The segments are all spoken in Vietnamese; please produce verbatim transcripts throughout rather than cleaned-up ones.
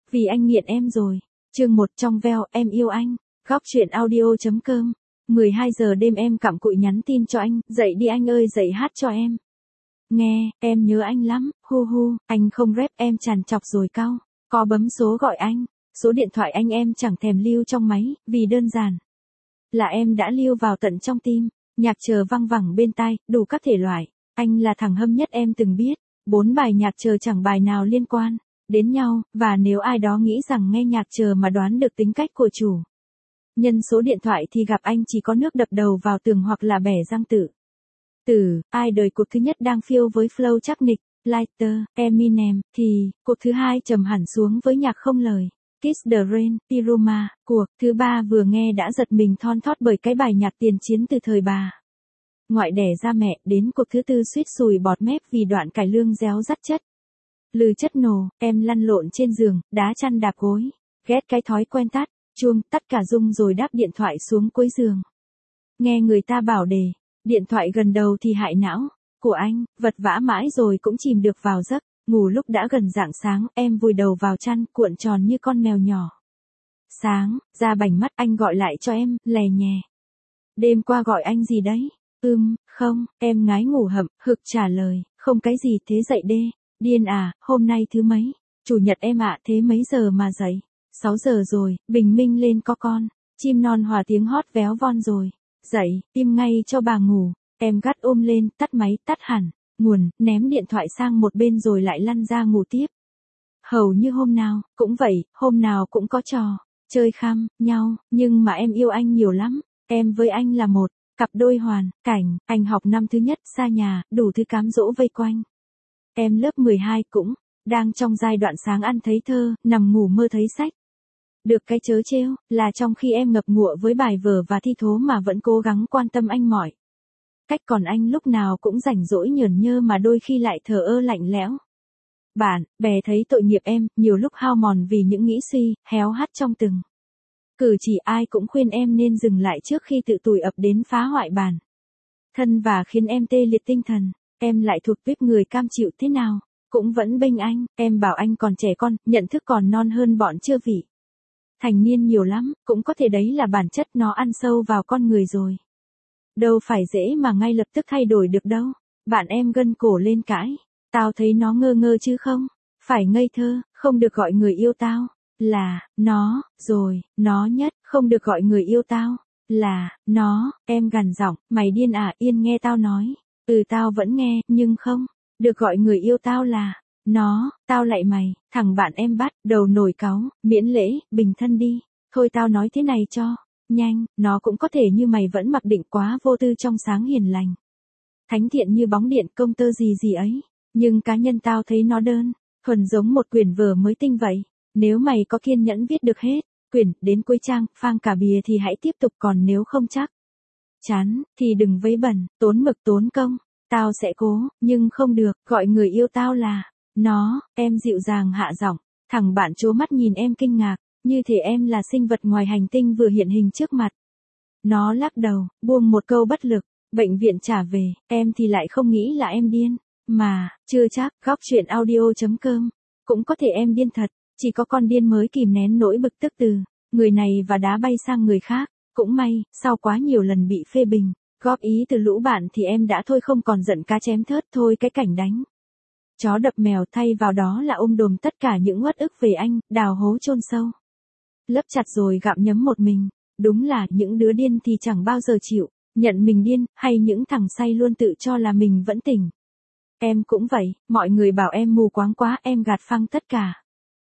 Vì anh nghiện em rồi. Chương một trong veo, em yêu anh. Góc truyện audio.com. mười hai giờ đêm em cặm cụi nhắn tin cho anh, dậy đi anh ơi dậy hát cho em. Nghe, em nhớ anh lắm, hu hu, anh không rep em tràn chọc rồi cau. Có bấm số gọi anh, số điện thoại anh em chẳng thèm lưu trong máy, vì đơn giản là em đã lưu vào tận trong tim. Nhạc chờ văng vẳng bên tai, đủ các thể loại. Anh là thằng hâm nhất em từng biết. Bốn bài nhạc chờ chẳng bài nào liên quan đến nhau, và nếu ai đó nghĩ rằng nghe nhạc chờ mà đoán được tính cách của chủ nhân số điện thoại thì gặp anh chỉ có nước đập đầu vào tường hoặc là bẻ răng tự tử. Ai đời cuộc thứ nhất đang phiêu với flow chắc nịch, Lighter, Eminem, thì cuộc thứ hai trầm hẳn xuống với nhạc không lời, Kiss the Rain, Piroma. Cuộc thứ ba vừa nghe đã giật mình thon thót bởi cái bài nhạc tiền chiến từ thời bà ngoại đẻ ra mẹ. Đến cuộc thứ tư suýt sùi bọt mép vì đoạn cải lương réo rắt chất lừ chất nổ. Em lăn lộn trên giường, đá chăn đạp gối, ghét cái thói quen tắt chuông, tắt cả rung rồi đáp điện thoại xuống cuối giường. Nghe người ta bảo để điện thoại gần đầu thì hại não của anh, vật vã mãi rồi cũng chìm được vào giấc ngủ. Lúc đã gần rạng sáng, em vùi đầu vào chăn, cuộn tròn như con mèo nhỏ. Sáng ra bảnh mắt, anh gọi lại cho em, lè nhè. Đêm qua gọi anh gì đấy? Ừm, không, em ngái ngủ hậm, hực trả lời, không cái gì. Thế dậy đê. Điên à, hôm nay thứ mấy? Chủ nhật em ạ. Thế mấy giờ mà dậy? sáu giờ rồi, bình minh lên có con. Chim non hòa tiếng hót véo von rồi. Dậy, im ngay cho bà ngủ. Em gắt ôm lên, tắt máy, tắt hẳn nguồn, ném điện thoại sang một bên rồi lại lăn ra ngủ tiếp. Hầu như hôm nào cũng vậy, hôm nào cũng có trò chơi khăm nhau, nhưng mà em yêu anh nhiều lắm. Em với anh là một cặp đôi hoàn cảnh. Anh học năm thứ nhất, xa nhà, đủ thứ cám dỗ vây quanh. Em lớp mười hai cũng đang trong giai đoạn sáng ăn thấy thơ, nằm ngủ mơ thấy sách. Được cái trớ trêu là trong khi em ngập ngụa với bài vở và thi thố mà vẫn cố gắng quan tâm anh mọi cách, còn anh lúc nào cũng rảnh rỗi nhởn nhơ mà đôi khi lại thờ ơ lạnh lẽo. Bạn bè thấy tội nghiệp em, nhiều lúc hao mòn vì những nghĩ suy héo hắt trong từng cử chỉ. Ai cũng khuyên em nên dừng lại trước khi tự tủi ập đến phá hoại bản thân và khiến em tê liệt tinh thần. Em lại thuộc tuýp người cam chịu thế nào cũng vẫn bênh anh. Em bảo anh còn trẻ con, nhận thức còn non hơn bọn chưa vị thành niên nhiều lắm. Cũng có thể đấy là bản chất, nó ăn sâu vào con người rồi. Đâu phải dễ mà ngay lập tức thay đổi được đâu. Bạn em gân cổ lên cãi. Tao thấy nó ngơ ngơ chứ không phải ngây thơ. Không được gọi người yêu tao là nó, rồi, nó nhất. Không được gọi người yêu tao là nó. Em gằn giọng, mày điên à, yên nghe tao nói. Ừ tao vẫn nghe, nhưng không được gọi người yêu tao là nó. Tao lại mày. Thằng bạn em bắt đầu nổi cáu, miễn lễ, bình thân đi. Thôi tao nói thế này cho nhanh, nó cũng có thể như mày vẫn mặc định quá vô tư trong sáng hiền lành thánh thiện như bóng điện công tơ gì gì ấy. Nhưng cá nhân tao thấy nó đơn thuần giống một quyển vở mới tinh vậy. Nếu mày có kiên nhẫn viết được hết quyển đến cuối trang, phang cả bìa thì hãy tiếp tục, còn nếu không chắc chắn thì đừng vấy bẩn, tốn mực tốn công. Tao sẽ cố, nhưng không được gọi người yêu tao là nó. Em dịu dàng hạ giọng. Thằng bạn trố mắt nhìn em kinh ngạc, như thể em là sinh vật ngoài hành tinh vừa hiện hình trước mặt. Nó lắc đầu, buông một câu bất lực. Bệnh viện trả về, em thì lại không nghĩ là em điên. Mà, chưa chắc. Góc truyện audio.com. Cũng có thể em điên thật. Chỉ có con điên mới kìm nén nỗi bực tức từ người này và đá bay sang người khác. Cũng may, sau quá nhiều lần bị phê bình, góp ý từ lũ bạn thì em đã thôi, không còn giận cá chém thớt thôi cái cảnh đánh chó đập mèo. Thay vào đó là ôm đồm tất cả những uất ức về anh, đào hố chôn sâu, lấp chặt rồi gặm nhấm một mình. Đúng là những đứa điên thì chẳng bao giờ chịu nhận mình điên, hay những thằng say luôn tự cho là mình vẫn tỉnh. Em cũng vậy, mọi người bảo em mù quáng quá, em gạt phăng tất cả.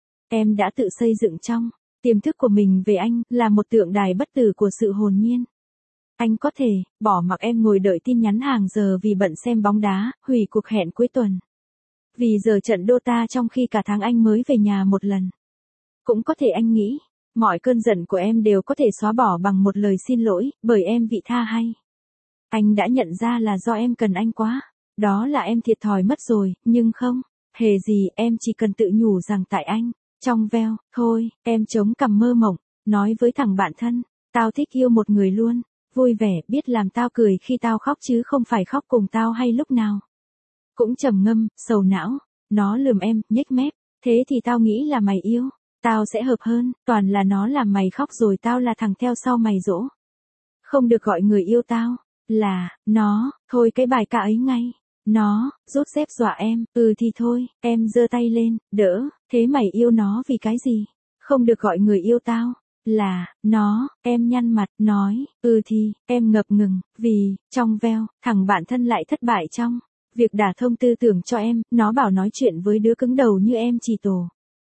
Em đã tự xây dựng trong tiềm thức của mình về anh là một tượng đài bất tử của sự hồn nhiên. Anh có thể bỏ mặc em ngồi đợi tin nhắn hàng giờ vì bận xem bóng đá, hủy cuộc hẹn cuối tuần vì giờ trận Dota trong khi cả tháng anh mới về nhà một lần. Cũng có thể anh nghĩ mọi cơn giận của em đều có thể xóa bỏ bằng một lời xin lỗi, bởi em vị tha hay. Anh đã nhận ra là do em cần anh quá. Đó là em thiệt thòi mất rồi, nhưng không hề gì. Em chỉ cần tự nhủ rằng tại anh trong veo thôi. Em chống cằm mơ mộng, nói với thằng bạn thân, tao thích yêu một người luôn, vui vẻ, biết làm tao cười khi tao khóc chứ không phải khóc cùng tao hay lúc nào cũng trầm ngâm, sầu não. Nó lườm em, nhếch mép, thế thì tao nghĩ là mày yêu Tao sẽ hợp hơn, toàn là nó làm mày khóc rồi tao là thằng theo sau mày dỗ. Không được gọi người yêu tao, là, nó, thôi cái bài ca ấy ngay. Nó, rút dép dọa em, ừ thì thôi, em giơ tay lên, đỡ, thế mày yêu nó vì cái gì? Không được gọi người yêu tao, là, nó, em nhăn mặt, nói, ừ thì, em ngập ngừng, vì, trong veo, thằng bạn thân lại thất bại trong việc đả thông tư tưởng cho em, nó bảo nói chuyện với đứa cứng đầu như em chỉ tổ.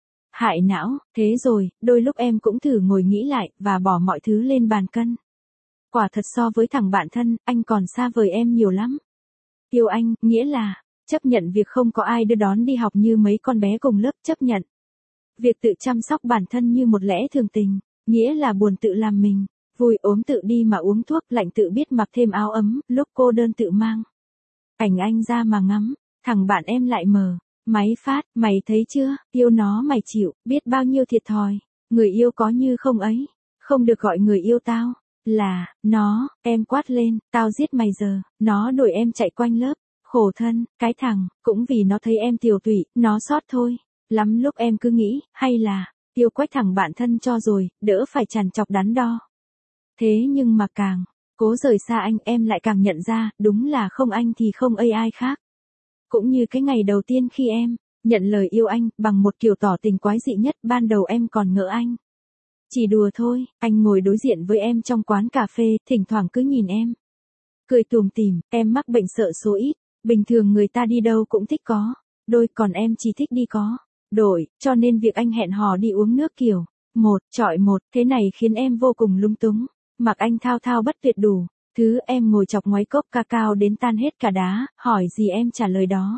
Hại não, thế rồi, đôi lúc em cũng thử ngồi nghĩ lại, và bỏ mọi thứ lên bàn cân. Quả thật so với thằng bạn thân, anh còn xa vời em nhiều lắm. Yêu anh, nghĩa là, chấp nhận việc không có ai đưa đón đi học như mấy con bé cùng lớp, chấp nhận việc tự chăm sóc bản thân như một lẽ thường tình, nghĩa là buồn tự làm mình, vui ốm tự đi mà uống thuốc, lạnh tự biết mặc thêm áo ấm, lúc cô đơn tự mang ảnh anh ra mà ngắm. Thằng bạn em lại mờ máy phát, mày thấy chưa, yêu nó mày chịu, biết bao nhiêu thiệt thòi, người yêu có như không ấy, không được gọi người yêu tao, là, nó, em quát lên, tao giết mày giờ, nó đuổi em chạy quanh lớp, khổ thân, cái thằng, cũng vì nó thấy em tiều tụy, nó sót thôi, lắm lúc em cứ nghĩ, hay là, yêu quách thằng bạn thân cho rồi, đỡ phải trằn trọc đắn đo. Thế nhưng mà càng cố rời xa anh em lại càng nhận ra, đúng là không anh thì không ai ai khác. Cũng như cái ngày đầu tiên khi em nhận lời yêu anh, bằng một kiểu tỏ tình quái dị nhất, ban đầu em còn ngỡ anh chỉ đùa thôi, anh ngồi đối diện với em trong quán cà phê, thỉnh thoảng cứ nhìn em cười tủm tỉm, em mắc bệnh sợ số ít, bình thường người ta đi đâu cũng thích có đôi, còn em chỉ thích đi có đội, cho nên việc anh hẹn hò đi uống nước kiểu một chọi một, thế này khiến em vô cùng lung túng, mặc anh thao thao bất tuyệt đủ thứ, em ngồi chọc ngoáy cốc ca cao đến tan hết cả đá, hỏi gì em trả lời đó.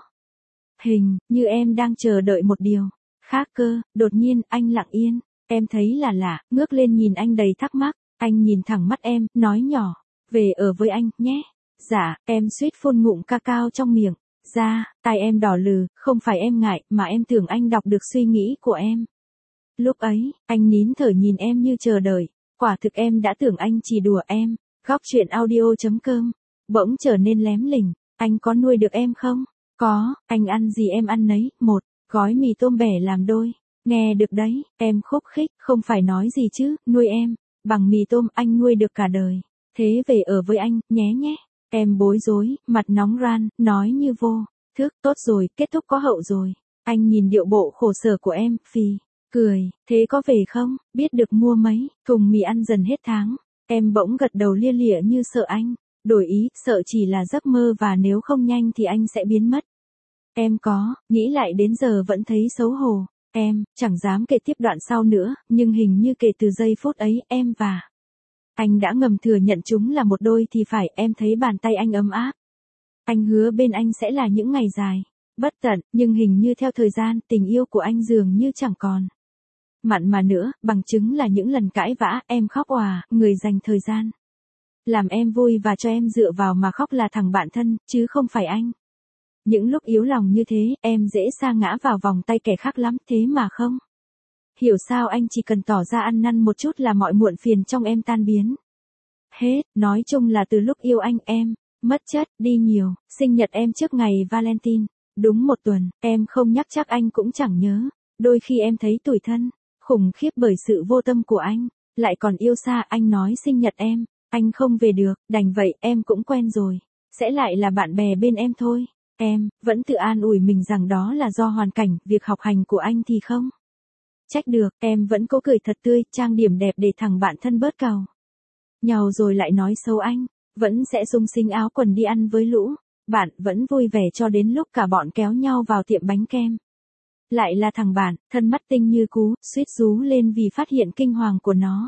Hình như em đang chờ đợi một điều khác cơ, đột nhiên anh lặng yên, em thấy là lạ, ngước lên nhìn anh đầy thắc mắc, anh nhìn thẳng mắt em, nói nhỏ, về ở với anh, nhé. Dạ, em suýt phun ngụm ca cao trong miệng ra, tai em đỏ lừ, không phải em ngại, mà em tưởng anh đọc được suy nghĩ của em. Lúc ấy, anh nín thở nhìn em như chờ đợi, quả thực em đã tưởng anh chỉ đùa em. Góc chuyện audio.com, bỗng trở nên lém lỉnh, anh có nuôi được em không? Có, anh ăn gì em ăn nấy, một gói mì tôm bẻ làm đôi. Nghe được đấy, em khúc khích, không phải nói gì chứ, nuôi em bằng mì tôm anh nuôi được cả đời. Thế về ở với anh, nhé nhé. Em bối rối, mặt nóng ran, nói như vô thức, tốt rồi, kết thúc có hậu rồi. Anh nhìn điệu bộ khổ sở của em, phì cười, thế có về không, biết được mua mấy thùng mì ăn dần hết tháng. Em bỗng gật đầu lia lịa như sợ anh đổi ý, sợ chỉ là giấc mơ và nếu không nhanh thì anh sẽ biến mất. Em có nghĩ lại đến giờ vẫn thấy xấu hổ. Em chẳng dám kể tiếp đoạn sau nữa, nhưng hình như kể từ giây phút ấy, em và anh đã ngầm thừa nhận chúng là một đôi thì phải. Em thấy bàn tay anh ấm áp. Anh hứa bên anh sẽ là những ngày dài bất tận, nhưng hình như theo thời gian, tình yêu của anh dường như chẳng còn mặn mà nữa, bằng chứng là những lần cãi vã, em khóc òa, người dành thời gian làm em vui và cho em dựa vào mà khóc là thằng bạn thân, chứ không phải anh. Những lúc yếu lòng như thế, em dễ sa ngã vào vòng tay kẻ khác lắm, thế mà không hiểu sao anh chỉ cần tỏ ra ăn năn một chút là mọi muộn phiền trong em tan biến hết. Nói chung là từ lúc yêu anh, em mất chất đi nhiều. Sinh nhật em trước ngày Valentine đúng một tuần, em không nhắc chắc anh cũng chẳng nhớ. Đôi khi em thấy tủi thân khủng khiếp bởi sự vô tâm của anh, lại còn yêu xa. Anh nói sinh nhật em, anh không về được, đành vậy, em cũng quen rồi, sẽ lại là bạn bè bên em thôi. Em vẫn tự an ủi mình rằng đó là do hoàn cảnh, việc học hành của anh thì không trách được. Em vẫn cố cười thật tươi, trang điểm đẹp để thằng bạn thân bớt càu nhàu rồi lại nói xấu anh, vẫn sẽ sung sính áo quần đi ăn với lũ bạn, vẫn vui vẻ cho đến lúc cả bọn kéo nhau vào tiệm bánh kem. Lại là thằng bạn, thân mắt tinh như cú, suýt rú lên vì phát hiện kinh hoàng của nó.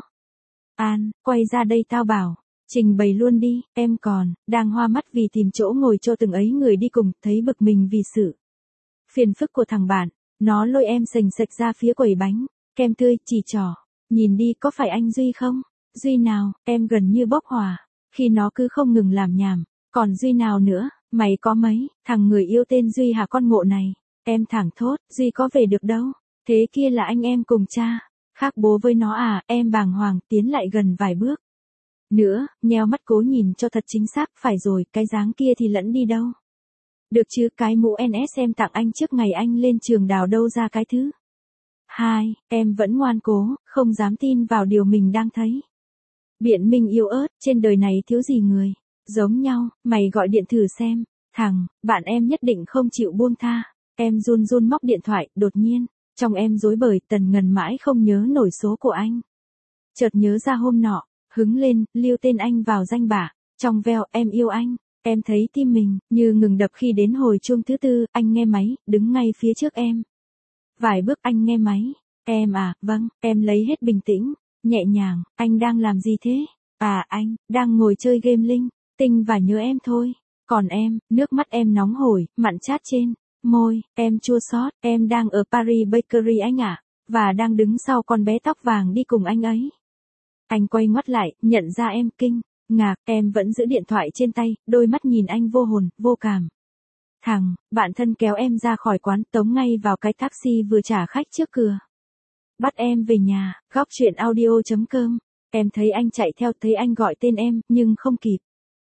An, quay ra đây tao bảo, trình bày luôn đi, em còn đang hoa mắt vì tìm chỗ ngồi cho từng ấy người đi cùng, thấy bực mình vì sự phiền phức của thằng bạn. Nó lôi em sành sạch ra phía quầy bánh kem tươi, chỉ trỏ, nhìn đi, có phải anh Duy không? Duy nào? Em gần như bốc hỏa khi nó cứ không ngừng làm nhảm. Còn Duy nào nữa? Mày có mấy thằng người yêu tên Duy hả con ngộ này? Em thẳng thốt, Duy có về được đâu. Thế kia là anh em cùng cha, khác bố với nó à? Em bàng hoàng tiến lại gần vài bước nữa, nheo mắt cố nhìn cho thật chính xác. Phải rồi, cái dáng kia thì lẫn đi đâu được chứ. Cái mũ en ét em tặng anh trước ngày anh lên trường đào đâu ra cái thứ Hai, em vẫn ngoan cố, không dám tin vào điều mình đang thấy. Biện minh yếu ớt, trên đời này thiếu gì người. Giống nhau, mày gọi điện thử xem. Thằng, bạn em nhất định không chịu buông tha. Em run run móc điện thoại, đột nhiên. Trong em rối bời, Tần Ngần mãi không nhớ nổi số của anh. Chợt nhớ ra hôm nọ, hứng lên, lưu tên anh vào danh bạ. Trong veo, em yêu anh. Em thấy tim mình, như ngừng đập khi đến hồi chuông thứ tư, anh nghe máy, đứng ngay phía trước em. Vài bước anh nghe máy. Em à, vâng, em lấy hết bình tĩnh, nhẹ nhàng, anh đang làm gì thế? À anh, đang ngồi chơi game linh, tinh và nhớ em thôi. Còn em, nước mắt em nóng hổi, mặn chát trên môi, em chua xót, em đang ở Paris Bakery anh ạ, và đang đứng sau con bé tóc vàng đi cùng anh ấy. Anh quay ngoắt lại, nhận ra em kinh ngạc, em vẫn giữ điện thoại trên tay, đôi mắt nhìn anh vô hồn, vô cảm. Thằng, bạn thân kéo em ra khỏi quán, tống ngay vào cái taxi vừa trả khách trước cửa. Bắt em về nhà, góc chuyện audio chấm com. Em thấy anh chạy theo, thấy anh gọi tên em, nhưng không kịp.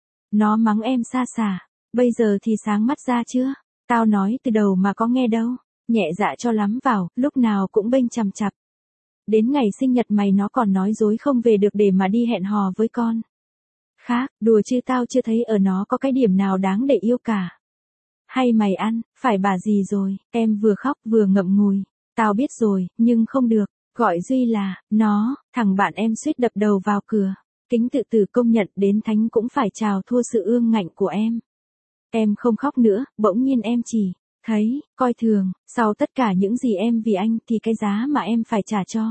Nó mắng em xa xả. Bây giờ thì sáng mắt ra chưa? Tao nói từ đầu mà có nghe đâu. Nhẹ dạ cho lắm vào, lúc nào cũng bênh chằm chặp. Đến ngày sinh nhật mày nó còn nói dối không về được để mà đi hẹn hò với con khác, đùa chứ tao chưa thấy ở nó có cái điểm nào đáng để yêu cả. Hay mày ăn, phải bà gì rồi, em vừa khóc vừa ngậm ngùi. Tao biết rồi, nhưng không được, gọi Duy là, nó, thằng bạn em suýt đập đầu vào cửa. Kính tự tử công nhận đến thánh cũng phải chào thua sự ương ngạnh của em. Em không khóc nữa, bỗng nhiên em chỉ thấy, coi thường, sau tất cả những gì em vì anh thì cái giá mà em phải trả cho.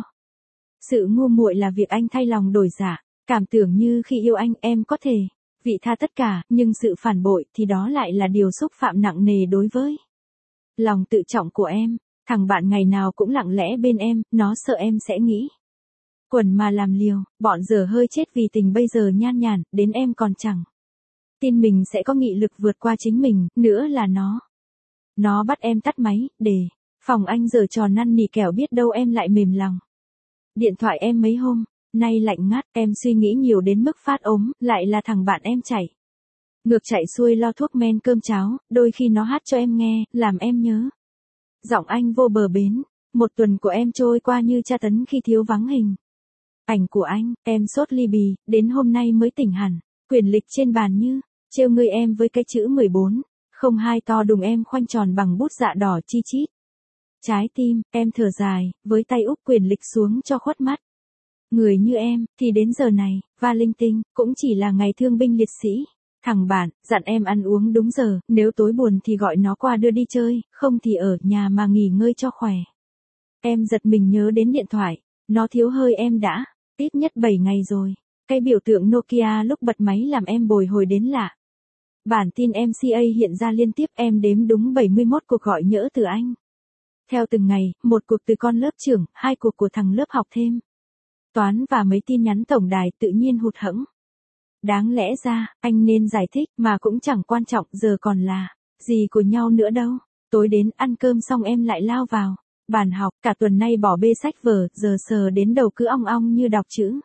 Sự ngu muội là việc anh thay lòng đổi dạ, cảm tưởng như khi yêu anh em có thể vị tha tất cả, nhưng sự phản bội thì đó lại là điều xúc phạm nặng nề đối với lòng tự trọng của em. Thằng bạn ngày nào cũng lặng lẽ bên em, nó sợ em sẽ nghĩ quần mà làm liều, bọn dở hơi chết vì tình bây giờ nhan nhản, đến em còn chẳng tin mình sẽ có nghị lực vượt qua chính mình, nữa là nó. Nó bắt em tắt máy, để phòng anh giở trò năn nỉ kẻo biết đâu em lại mềm lòng. Điện thoại em mấy hôm nay lạnh ngắt, em suy nghĩ nhiều đến mức phát ốm, lại là thằng bạn em chảy ngược chạy xuôi lo thuốc men cơm cháo, đôi khi nó hát cho em nghe, làm em nhớ giọng anh vô bờ bến. Một tuần của em trôi qua như tra tấn khi thiếu vắng hình ảnh của anh, em sốt ly bì, đến hôm nay mới tỉnh hẳn. Quyển lịch trên bàn như trêu ngươi em với cái chữ mười bốn, không hai to đùng em khoanh tròn bằng bút dạ đỏ chi chít. Trái tim, em thở dài, với tay úp quyển lịch xuống cho khuất mắt. Người như em, thì đến giờ này, và linh tinh, cũng chỉ là ngày thương binh liệt sĩ. Thằng bạn, dặn em ăn uống đúng giờ, nếu tối buồn thì gọi nó qua đưa đi chơi, không thì ở nhà mà nghỉ ngơi cho khỏe. Em giật mình nhớ đến điện thoại, nó thiếu hơi em đã, ít nhất bảy ngày rồi. Cái biểu tượng Nokia lúc bật máy làm em bồi hồi đến lạ. Bản tin em xê a hiện ra liên tiếp, em đếm đúng bảy mươi mốt cuộc gọi nhỡ từ anh. Theo từng ngày, một cuộc từ con lớp trưởng, hai cuộc của thằng lớp học thêm toán và mấy tin nhắn tổng đài, tự nhiên hụt hẫng. Đáng lẽ ra, anh nên giải thích, mà cũng chẳng quan trọng, giờ còn là gì của nhau nữa đâu. Tối đến ăn cơm xong em lại lao vào bàn học, cả tuần nay bỏ bê sách vở, giờ sờ đến đầu cứ ong ong như đọc chữ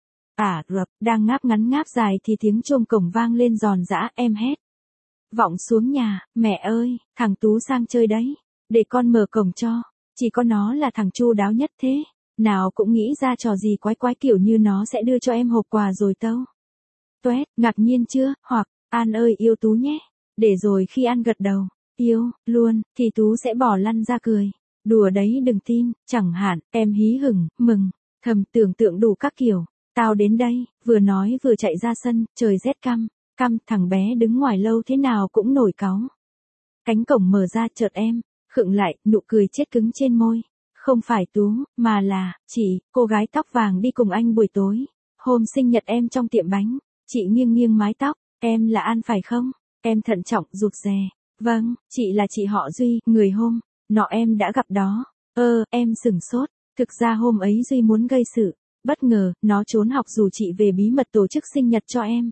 Ả Rập. Đang ngáp ngắn ngáp dài thì tiếng chuông cổng vang lên giòn giã, em hét vọng xuống nhà, mẹ ơi, thằng Tú sang chơi đấy, để con mở cổng cho. Chỉ có nó là thằng chu đáo nhất thế, nào cũng nghĩ ra trò gì quái quái kiểu như nó sẽ đưa cho em hộp quà rồi tâu. Tuét, ngạc nhiên chưa, hoặc, An ơi yêu Tú nhé, để rồi khi An gật đầu, yêu, luôn, thì Tú sẽ bỏ lăn ra cười. Đùa đấy đừng tin, chẳng hạn, em hí hửng, mừng, thầm tưởng tượng đủ các kiểu. Tao đến đây, vừa nói vừa chạy ra sân, trời rét căm, căm, thằng bé đứng ngoài lâu thế nào cũng nổi cáu. Cánh cổng mở ra, chợt em khựng lại, nụ cười chết cứng trên môi. Không phải Tú, mà là chị, cô gái tóc vàng đi cùng anh buổi tối hôm sinh nhật em trong tiệm bánh. Chị nghiêng nghiêng mái tóc, em là An phải không? Em thận trọng rụt rè. Vâng, chị là chị họ Duy, người hôm nọ em đã gặp đó. Ơ, em sửng sốt. Thực ra hôm ấy Duy muốn gây sự bất ngờ, nó trốn học dù chị về bí mật tổ chức sinh nhật cho em.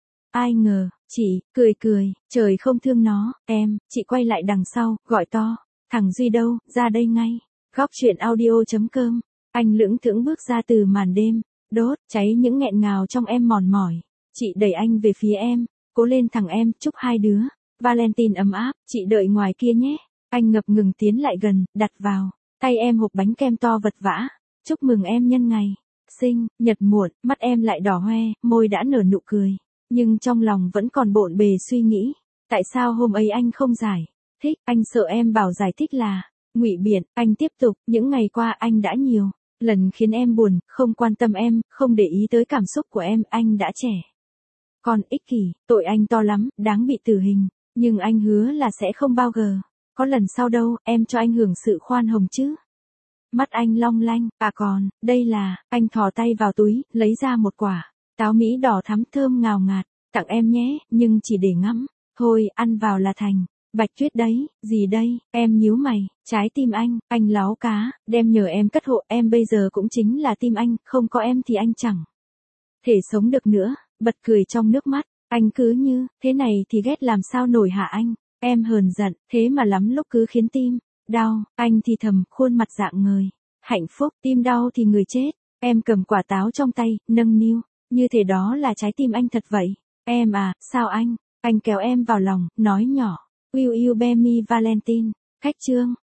Ai ngờ, chị cười cười, trời không thương nó. Em, chị quay lại đằng sau, gọi to, thằng Duy đâu, ra đây ngay. Góc chuyện audio chấm com. Anh lững thững bước ra từ màn đêm đốt cháy những nghẹn ngào trong em mòn mỏi. Chị đẩy anh về phía em, cố lên thằng em, chúc hai đứa Valentine ấm áp, chị đợi ngoài kia nhé. Anh ngập ngừng tiến lại gần, đặt vào tay em hộp bánh kem to vật vã, chúc mừng em nhân ngày sinh nhật muộn, mắt em lại đỏ hoe, môi đã nở nụ cười, nhưng trong lòng vẫn còn bộn bề suy nghĩ, tại sao hôm ấy anh không giải thích, anh sợ em bảo giải thích là ngụy biện, anh tiếp tục, những ngày qua anh đã nhiều lần khiến em buồn, không quan tâm em, không để ý tới cảm xúc của em, anh đã trẻ còn ích kỷ, tội anh to lắm, đáng bị tử hình, nhưng anh hứa là sẽ không bao giờ có lần sau đâu, em cho anh hưởng sự khoan hồng chứ. Mắt anh long lanh, à còn, đây là, anh thò tay vào túi, lấy ra một quả táo Mỹ đỏ thắm thơm ngào ngạt, tặng em nhé, nhưng chỉ để ngắm, thôi, ăn vào là thành. Bạch Tuyết đấy, gì đây, em nhíu mày, trái tim anh, anh láo cá, đem nhờ em cất hộ, em bây giờ cũng chính là tim anh, không có em thì anh chẳng thể sống được nữa, bật cười trong nước mắt, anh cứ như, thế này thì ghét làm sao nổi hả anh, em hờn giận, thế mà lắm lúc cứ khiến tim đau, anh thì thầm, khuôn mặt dạng ngời, hạnh phúc, tim đau thì người chết, em cầm quả táo trong tay, nâng niu, như thế đó là trái tim anh thật vậy, em à, sao anh, anh kéo em vào lòng, nói nhỏ. Will you be me Valentine? Khách chương